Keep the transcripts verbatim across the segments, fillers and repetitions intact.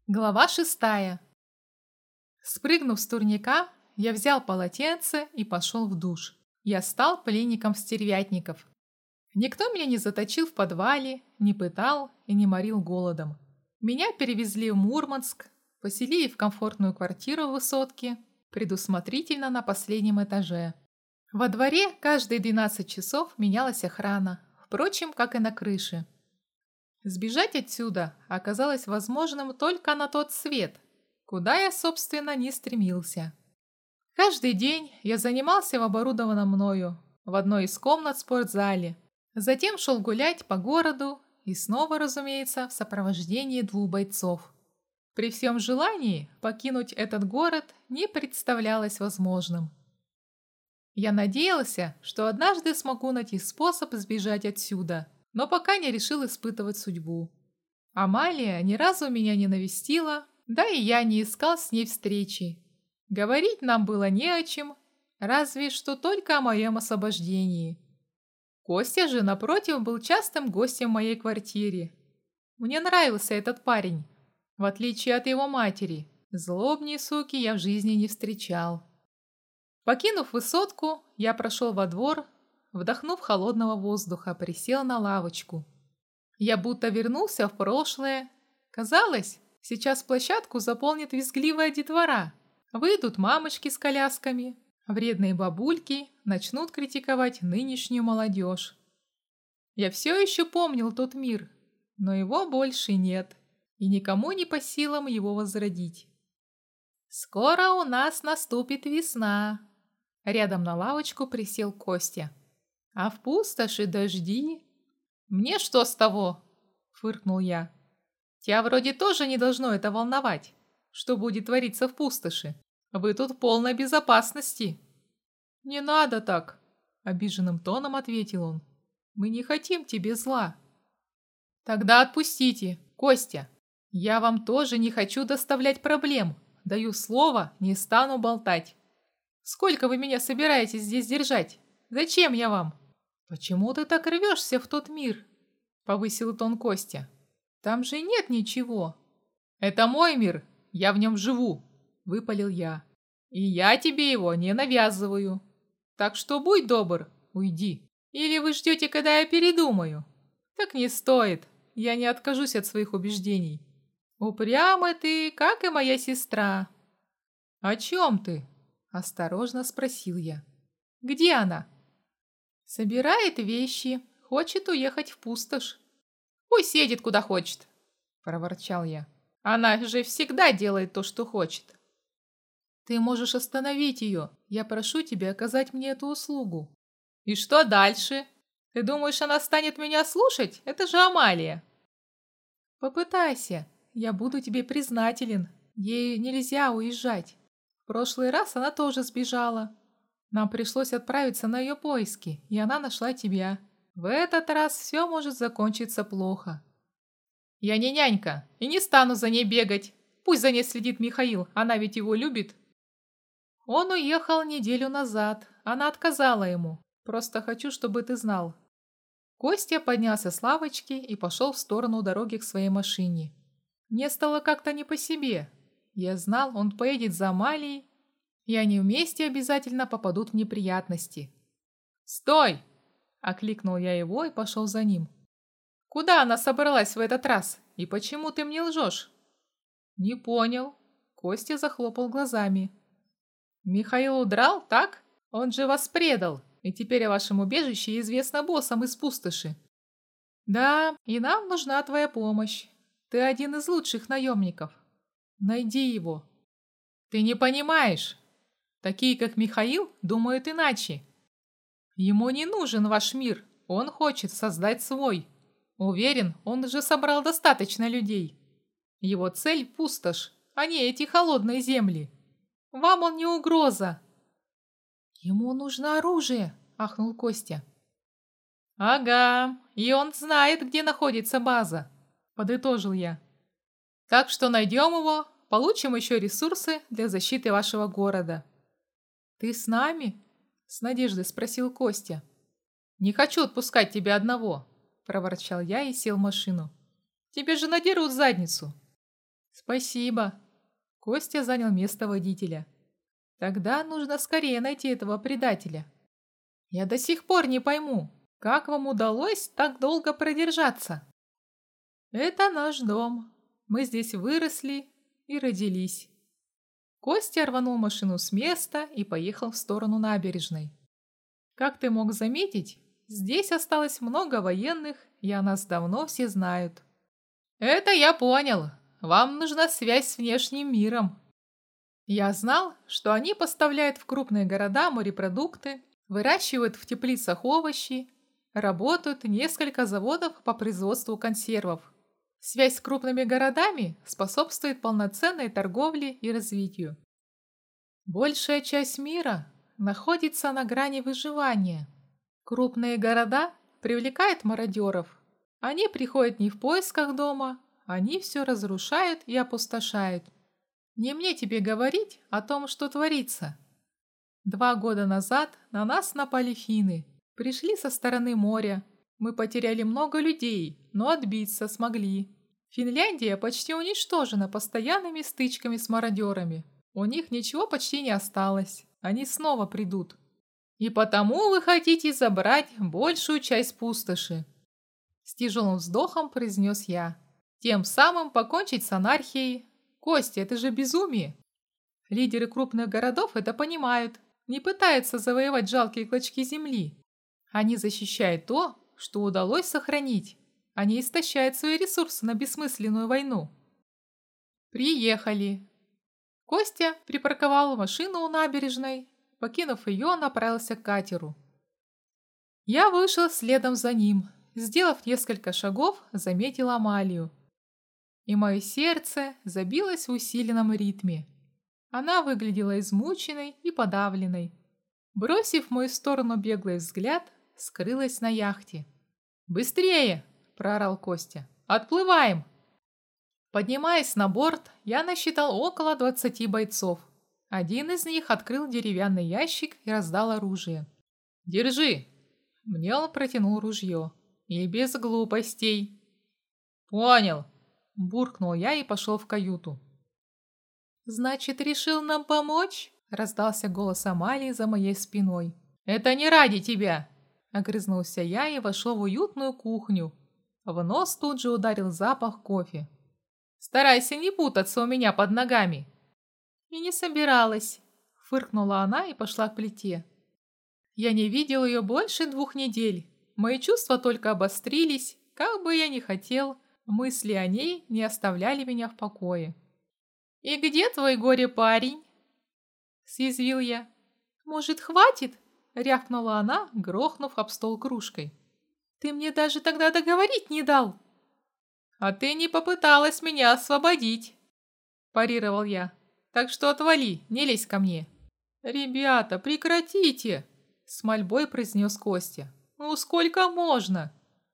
Глава шестая. Спрыгнув с турника, я взял полотенце и пошел в душ. Я стал пленником стервятников. Никто меня не заточил в подвале, не пытал и не морил голодом. Меня перевезли в Мурманск, поселили в комфортную квартиру в высотке, предусмотрительно на последнем этаже. Во дворе каждые двенадцать часов менялась охрана, впрочем, как и на крыше. Сбежать отсюда оказалось возможным только на тот свет, куда я, собственно, не стремился. Каждый день я занимался в оборудованном мною в одной из комнат в спортзале, затем шел гулять по городу и снова, разумеется, в сопровождении двух бойцов. При всем желании покинуть этот город не представлялось возможным. Я надеялся, что однажды смогу найти способ сбежать отсюда, но пока не решил испытывать судьбу. Амалия ни разу меня не навестила, да и я не искал с ней встречи. Говорить нам было не о чем, разве что только о моем освобождении. Костя же, напротив, был частым гостем в моей квартире. Мне нравился этот парень, в отличие от его матери. Злобней суки я в жизни не встречал. Покинув высотку, я прошел во двор, вдохнув холодного воздуха, присел на лавочку. Я будто вернулся в прошлое. Казалось, сейчас площадку заполнит визгливая детвора. Выйдут мамочки с колясками, вредные бабульки начнут критиковать нынешнюю молодежь. Я все еще помнил тот мир, но его больше нет, и никому не по силам его возродить. «Скоро у нас наступит весна», — рядом на лавочку присел Костя. «А в пустоши дожди». «Мне что с того?» — фыркнул я. «Тебя вроде тоже не должно это волновать, что будет твориться в пустоши. Вы тут в полной безопасности». «Не надо так», — обиженным тоном ответил он. «Мы не хотим тебе зла». «Тогда отпустите, Костя. Я вам тоже не хочу доставлять проблем. Даю слово, не стану болтать. Сколько вы меня собираетесь здесь держать? Зачем я вам?» «Почему ты так рвешься в тот мир?» — повысил тон Костя. «Там же нет ничего». «Это мой мир, я в нем живу», — выпалил я. «И я тебе его не навязываю. Так что будь добр, уйди. Или вы ждете, когда я передумаю? Так не стоит, я не откажусь от своих убеждений. Упрямый ты, как и моя сестра». «О чем ты?» — осторожно спросил я. «Где она?» «Собирает вещи, хочет уехать в пустошь». «Пусть едет куда хочет», — проворчал я. «Она же всегда делает то, что хочет». «Ты можешь остановить ее. Я прошу тебя оказать мне эту услугу». «И что дальше? Ты думаешь, она станет меня слушать? Это же Амалия». «Попытайся. Я буду тебе признателен. Ей нельзя уезжать. В прошлый раз она тоже сбежала. Нам пришлось отправиться на ее поиски, и она нашла тебя. В этот раз все может закончиться плохо». «Я не нянька и не стану за ней бегать. Пусть за ней следит Михаил, она ведь его любит». «Он уехал неделю назад, она отказала ему. Просто хочу, чтобы ты знал». Костя поднялся с лавочки и пошел в сторону дороги к своей машине. Мне стало как-то не по себе. Я знал, он поедет за Амалией, и они вместе обязательно попадут в неприятности. «Стой!» — окликнул я его и пошел за ним. «Куда она собралась в этот раз? И почему ты мне лжешь?» «Не понял». Костя захлопал глазами. «Михаил удрал, так? Он же вас предал, и теперь о вашем убежище известно боссам из пустоши». «Да, и нам нужна твоя помощь. Ты один из лучших наемников. Найди его». «Ты не понимаешь. Такие, как Михаил, думают иначе. Ему не нужен ваш мир, он хочет создать свой. Уверен, он уже собрал достаточно людей. Его цель – пустошь, а не эти холодные земли. Вам он не угроза». «Ему нужно оружие», – ахнул Костя. «Ага, и он знает, где находится база», – подытожил я. «Так что найдем его, получим еще ресурсы для защиты вашего города». «Ты с нами?» – с надеждой спросил Костя. «Не хочу отпускать тебя одного», – проворчал я и сел в машину. «Тебе же надерут задницу». Спасибо. Костя занял место водителя. Тогда нужно скорее найти этого предателя. Я до сих пор не пойму, как вам удалось так долго продержаться? Это наш дом. Мы здесь выросли и родились. Костя рванул машину с места и поехал в сторону набережной. Как ты мог заметить, здесь осталось много военных, и о нас давно все знают. Это я понял. Вам нужна связь с внешним миром. Я знал, что они поставляют в крупные города морепродукты, выращивают в теплицах овощи, работают несколько заводов по производству консервов. Связь с крупными городами способствует полноценной торговле и развитию. Большая часть мира находится на грани выживания. Крупные города привлекают мародеров. Они приходят не в поисках дома, они все разрушают и опустошают. Не мне тебе говорить о том, что творится. Два года назад на нас напали финны. Пришли со стороны моря. Мы потеряли много людей, но отбиться смогли. Финляндия почти уничтожена постоянными стычками с мародерами. У них ничего почти не осталось. Они снова придут. И потому вы хотите забрать большую часть пустоши. С тяжелым вздохом произнес я. Тем самым покончить с анархией. Костя, это же безумие. Лидеры крупных городов это понимают. Не пытаются завоевать жалкие клочки земли. Они защищают то, что удалось сохранить. Они истощают свои ресурсы на бессмысленную войну. Приехали. Костя припарковал машину у набережной. Покинув ее, направился к катеру. Я вышел следом за ним. Сделав несколько шагов, заметил Амалию. И мое сердце забилось в усиленном ритме. Она выглядела измученной и подавленной. Бросив в мою сторону беглый взгляд, скрылась на яхте. «Быстрее!» – проорал Костя. «Отплываем!» Поднимаясь на борт, я насчитал около двадцати бойцов. Один из них открыл деревянный ящик и раздал оружие. «Держи!» Мне он протянул ружье. «И без глупостей!» «Понял!» – буркнул я и пошел в каюту. «Значит, решил нам помочь?» – раздался голос Амалии за моей спиной. «Это не ради тебя!» – огрызнулся я и вошел в уютную кухню. В нос тут же ударил запах кофе. «Старайся не путаться у меня под ногами!» «И не собиралась!» – фыркнула она и пошла к плите. Я не видел ее больше двух недель. Мои чувства только обострились, как бы я ни хотел, мысли о ней не оставляли меня в покое. «И где твой горе-парень?» – съязвил я. «Может, хватит?» – рявкнула она, грохнув об стол кружкой. «Ты мне даже тогда договорить не дал!» «А ты не попыталась меня освободить!» – парировал я. «Так что отвали, не лезь ко мне!» «Ребята, прекратите!» – с мольбой произнес Костя. «Ну сколько можно?»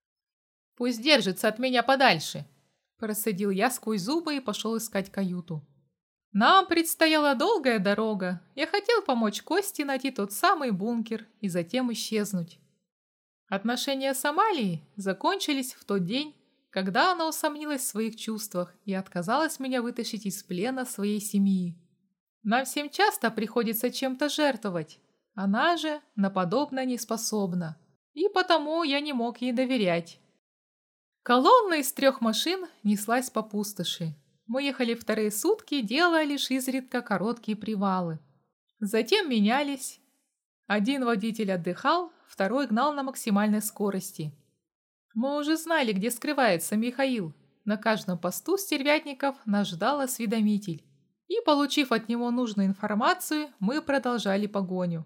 «Пусть держится от меня подальше!» – процедил я сквозь зубы и пошел искать каюту. Нам предстояла долгая дорога. Я хотел помочь Косте найти тот самый бункер и затем исчезнуть. Отношения с Амалией закончились в тот день, когда она усомнилась в своих чувствах и отказалась меня вытащить из плена своей семьи. Нам всем часто приходится чем-то жертвовать. Она же на подобное не способна, и потому я не мог ей доверять. Колонна из трех машин неслась по пустоши. Мы ехали вторые сутки, делая лишь изредка короткие привалы. Затем менялись. Один водитель отдыхал, второй гнал на максимальной скорости. Мы уже знали, где скрывается Михаил. На каждом посту стервятников нас ждал осведомитель. И, получив от него нужную информацию, мы продолжали погоню.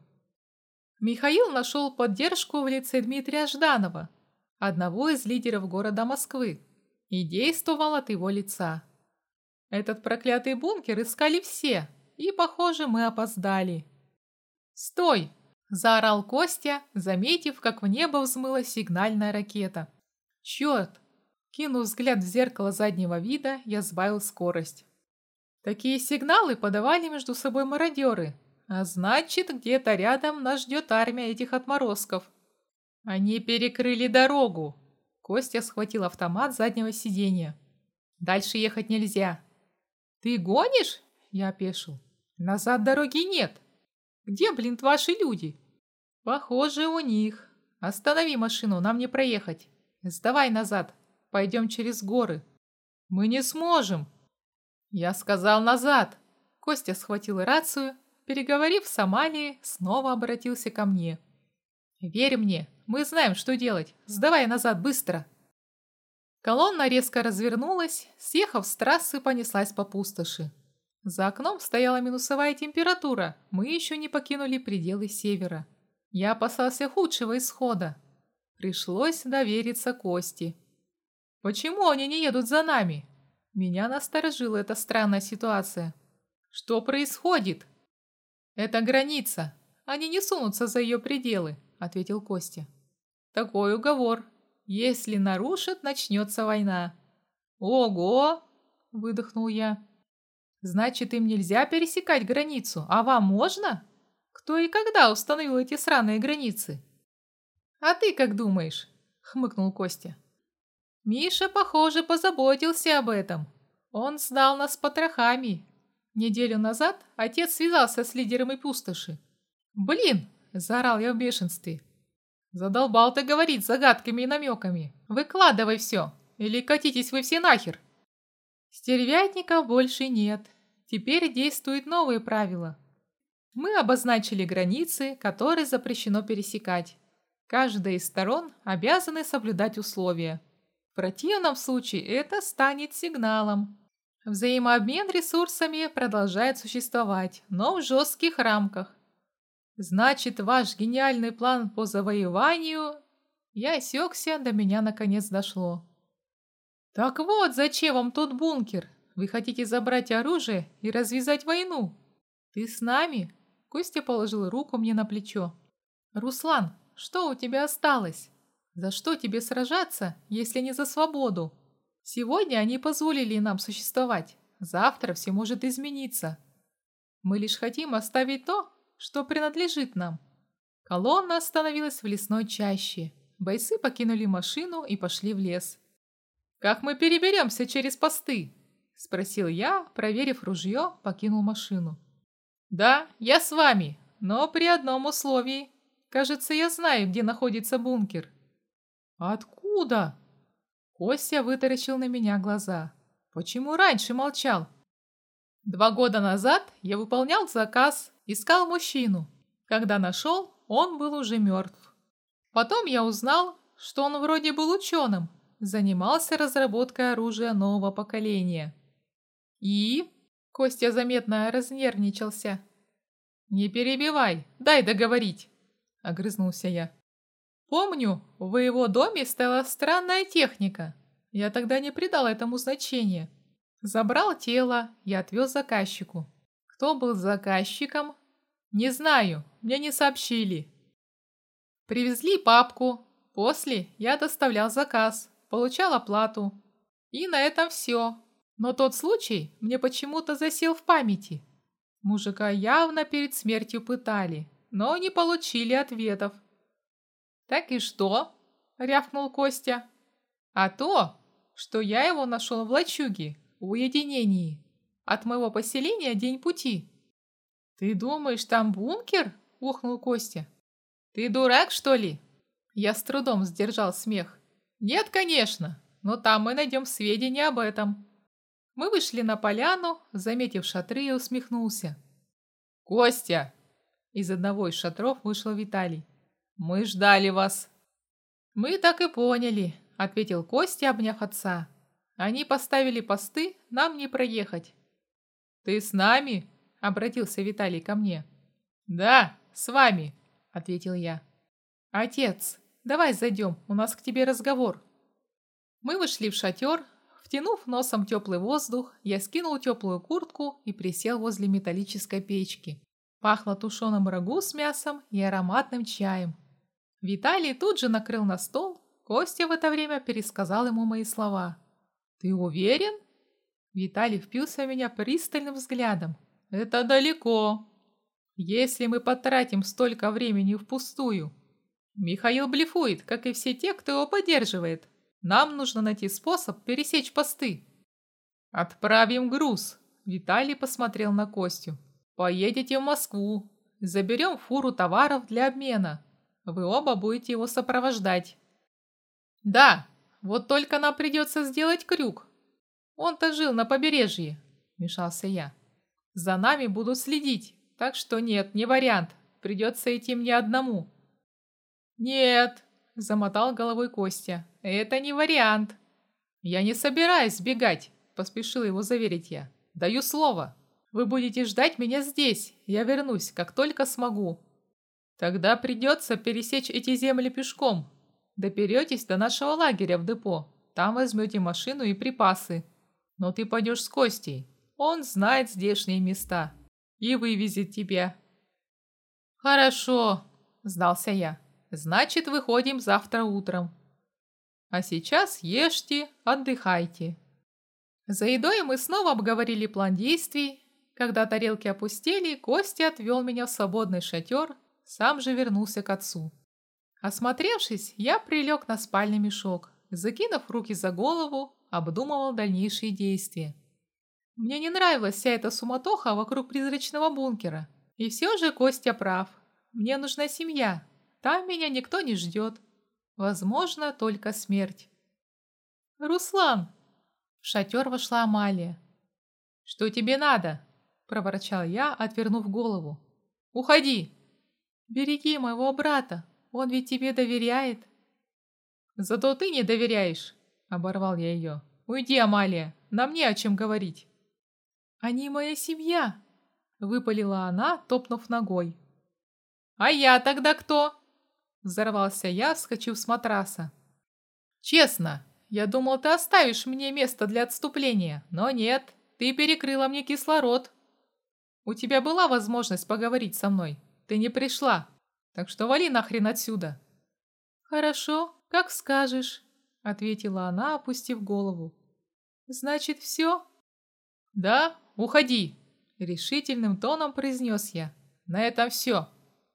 Михаил нашел поддержку в лице Дмитрия Жданова, одного из лидеров города Москвы, и действовал от его лица. Этот проклятый бункер искали все, и, похоже, мы опоздали. «Стой!» – заорал Костя, заметив, как в небо взмыла сигнальная ракета. «Черт!» – кинув взгляд в зеркало заднего вида, я сбавил скорость. Такие сигналы подавали между собой мародеры, а значит, где-то рядом нас ждет армия этих отморозков. Они перекрыли дорогу. Костя схватил автомат с заднего сиденья. Дальше ехать нельзя. Ты гонишь? Я опешил. Назад дороги нет. Где, блин, ваши люди? Похоже, у них. Останови машину, нам не проехать. Сдавай назад. Пойдем через горы. Мы не сможем. Я сказал назад. Костя схватил рацию, переговорив с Амалией, снова обратился ко мне. Верь мне, мы знаем, что делать. Сдавай назад быстро. Колонна резко развернулась, съехав с трассы, понеслась по пустоши. За окном стояла минусовая температура, мы еще не покинули пределы севера. Я опасался худшего исхода. Пришлось довериться Косте. Почему они не едут за нами? Меня насторожила эта странная ситуация. Что происходит? Это граница. Они не сунутся за ее пределы, ответил Костя. Такой уговор. Если нарушат, начнется война. Ого! Выдохнул я. Значит, им нельзя пересекать границу, а вам можно? Кто и когда установил эти сраные границы? А ты как думаешь? Хмыкнул Костя. Миша, похоже, позаботился об этом. Он сдал нас потрохами. Неделю назад отец связался с лидерами пустоши. «Блин!» – заорал я в бешенстве. «Задолбал ты говорить загадками и намеками. Выкладывай все, или катитесь вы все нахер!» Стервятников больше нет. Теперь действуют новые правила. Мы обозначили границы, которые запрещено пересекать. Каждая из сторон обязаны соблюдать условия. В противном случае это станет сигналом. Взаимообмен ресурсами продолжает существовать, но в жестких рамках. Значит, ваш гениальный план по завоеванию... Я осекся, до меня наконец дошло. Так вот, зачем вам тот бункер? Вы хотите забрать оружие и развязать войну? Ты с нами? Костя положил руку мне на плечо. Руслан, что у тебя осталось? За что тебе сражаться, если не за свободу? Сегодня они позволили нам существовать. Завтра все может измениться. Мы лишь хотим оставить то, что принадлежит нам. Колонна остановилась в лесной чаще. Бойцы покинули машину и пошли в лес. «Как мы переберемся через посты?» – спросил я, проверив ружье, покинул машину. «Да, я с вами, но при одном условии. Кажется, я знаю, где находится бункер». «Откуда?» Костя вытаращил на меня глаза. «Почему раньше молчал?» «Два года назад я выполнял заказ, искал мужчину. Когда нашел, он был уже мертв. Потом я узнал, что он вроде был ученым, занимался разработкой оружия нового поколения». «И?» Костя заметно разнервничался. «Не перебивай, дай договорить», — огрызнулся я. «Помню, в его доме стояла странная техника. Я тогда не придал этому значения. Забрал тело и отвез заказчику. Кто был заказчиком? Не знаю, мне не сообщили. Привезли папку. После я доставлял заказ, получал оплату. И на этом все. Но тот случай мне почему-то засел в памяти. Мужика явно перед смертью пытали, но не получили ответов. «Так и что?» – рявкнул Костя. «А то, что я его нашел в лачуге, в уединении. От моего поселения день пути». «Ты думаешь, там бункер?» – ухнул Костя. «Ты дурак, что ли?» Я с трудом сдержал смех. «Нет, конечно, но там мы найдем сведения об этом». Мы вышли на поляну, заметив шатры, и усмехнулся. «Костя!» Из одного из шатров вышел Виталий. «Мы ждали вас». «Мы так и поняли», — ответил Костя, обняв отца. «Они поставили посты, нам не проехать». «Ты с нами?» — обратился Виталий ко мне. «Да, с вами», — ответил я. «Отец, давай зайдем, у нас к тебе разговор». Мы вышли в шатер. Втянув носом теплый воздух, я скинул теплую куртку и присел возле металлической печки. Пахло тушеным рагу с мясом и ароматным чаем. Виталий тут же накрыл на стол. Костя в это время пересказал ему мои слова. «Ты уверен?» Виталий впился в меня пристальным взглядом. «Это далеко. Если мы потратим столько времени впустую. Михаил блефует, как и все те, кто его поддерживает. Нам нужно найти способ пересечь посты». «Отправим груз», Виталий посмотрел на Костю. «Поедете в Москву. Заберем фуру товаров для обмена. Вы оба будете его сопровождать». «Да, вот только нам придется сделать крюк. Он-то жил на побережье», — вмешался я. «За нами будут следить, так что нет, не вариант. Придется идти мне одному». «Нет», — замотал головой Костя, — «это не вариант». «Я не собираюсь сбегать», — поспешил его заверить я. «Даю слово. Вы будете ждать меня здесь. Я вернусь, как только смогу». «Тогда придется пересечь эти земли пешком. Доберетесь до нашего лагеря в депо. Там возьмете машину и припасы. Но ты пойдешь с Костей. Он знает здешние места и вывезет тебя». «Хорошо», — сдался я. «Значит, выходим завтра утром. А сейчас ешьте, отдыхайте». За едой мы снова обговорили план действий. Когда тарелки опустели, Костя отвел меня в свободный шатер, сам же вернулся к отцу. Осмотревшись, я прилег на спальный мешок, закинув руки за голову, обдумывал дальнейшие действия. Мне не нравилась вся эта суматоха вокруг призрачного бункера. И все же Костя прав. Мне нужна семья. Там меня никто не ждет. Возможно, только смерть. «Руслан!» В шатер вошла Амалия. «Что тебе надо?» – проворчал я, отвернув голову. «Уходи!» «Береги моего брата, он ведь тебе доверяет». «Зато ты не доверяешь!» – оборвал я ее. «Уйди, Амалия, нам не о чем говорить». «Они моя семья!» – выпалила она, топнув ногой. «А я тогда кто?» – взорвался я, вскочив с матраса. «Честно, я думал, ты оставишь мне место для отступления, но нет, ты перекрыла мне кислород. У тебя была возможность поговорить со мной, ты не пришла, так что вали нахрен отсюда». «Хорошо, как скажешь», — ответила она, опустив голову. «Значит, все?» «Да, уходи», — решительным тоном произнес я. «На этом все».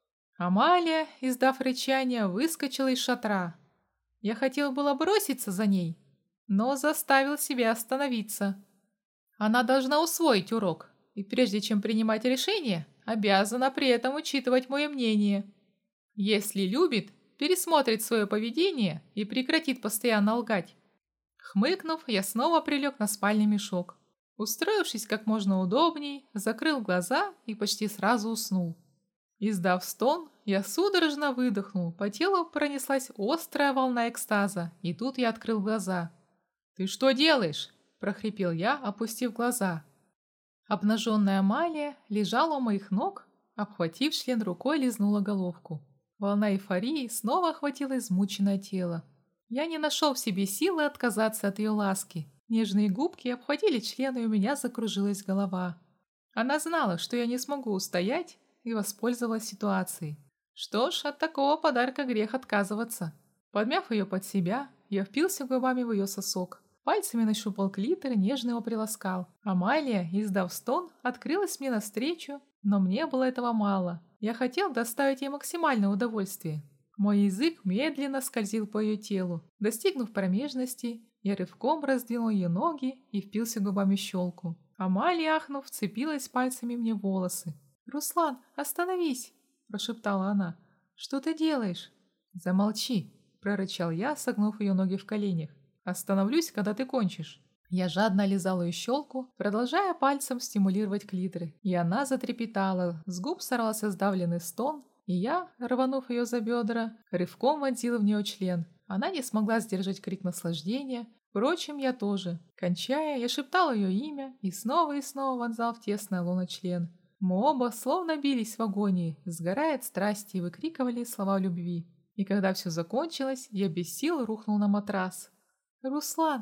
Амалия, издав рычание, выскочила из шатра. Я хотел было броситься за ней, но заставил себя остановиться. Она должна усвоить урок, и прежде чем принимать решение, обязана при этом учитывать мое мнение. Если любит, пересмотрит свое поведение и прекратит постоянно лгать. Хмыкнув, я снова прилег на спальный мешок. Устроившись как можно удобней, закрыл глаза и почти сразу уснул. Издав стон, я судорожно выдохнул, по телу пронеслась острая волна экстаза, и тут я открыл глаза. «Ты что делаешь?» – прохрипел я, опустив глаза. Обнаженная Амалия лежала у моих ног, обхватив член рукой, лизнула головку. Волна эйфории снова охватила измученное тело. Я не нашел в себе силы отказаться от ее ласки. Нежные губки обхватили член, и у меня закружилась голова. Она знала, что я не смогу устоять, и воспользовалась ситуацией. Что ж, от такого подарка грех отказываться. Подмяв ее под себя, я впился губами в ее сосок. Пальцами нащупал клитор и нежно его приласкал. Амалия, издав стон, открылась мне навстречу, но мне было этого мало. Я хотел доставить ей максимальное удовольствие. Мой язык медленно скользил по ее телу. Достигнув промежности, я рывком раздвинул ее ноги и впился губами в щелку. Амалия, ахнув, вцепилась пальцами мне в волосы. «Руслан, остановись!» – прошептала она. «Что ты делаешь?» «Замолчи!» – прорычал я, согнув ее ноги в коленях. «Остановлюсь, когда ты кончишь». Я жадно лизал ее щелку, продолжая пальцем стимулировать клиторы, и она затрепетала, с губ сорвался сдавленный стон, и я, рванув ее за бедра, рывком вонзил в нее член. Она не смогла сдержать крик наслаждения, впрочем, я тоже. Кончая, я шептал ее имя и снова и снова вонзал в тесное лоно член. Мы оба словно бились в агонии, сгорая от страсти, и выкрикивали слова любви. И когда все закончилось, я без сил рухнул на матрас. «Руслан!»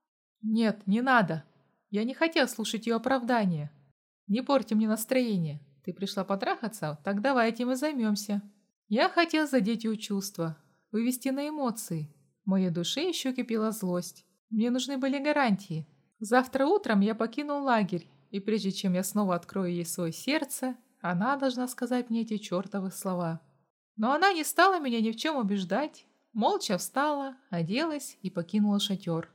«Нет, не надо. Я не хотел слушать ее оправдания. Не порти мне настроение. Ты пришла потрахаться? Так давай этим и займемся». Я хотел задеть ее чувства, вывести на эмоции. В моей душе еще кипела злость. Мне нужны были гарантии. Завтра утром я покинул лагерь, и прежде чем я снова открою ей свое сердце, она должна сказать мне эти чертовы слова. Но она не стала меня ни в чем убеждать, молча встала, оделась и покинула шатер.